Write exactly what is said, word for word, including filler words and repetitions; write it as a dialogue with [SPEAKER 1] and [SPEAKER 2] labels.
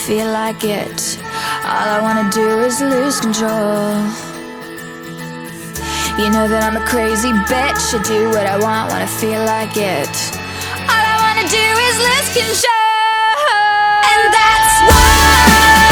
[SPEAKER 1] feel like it. All I wanna do is lose control. You know that I'm a crazy bitch. I do what I want when I feel like it. All I wanna do is lose control. And that's why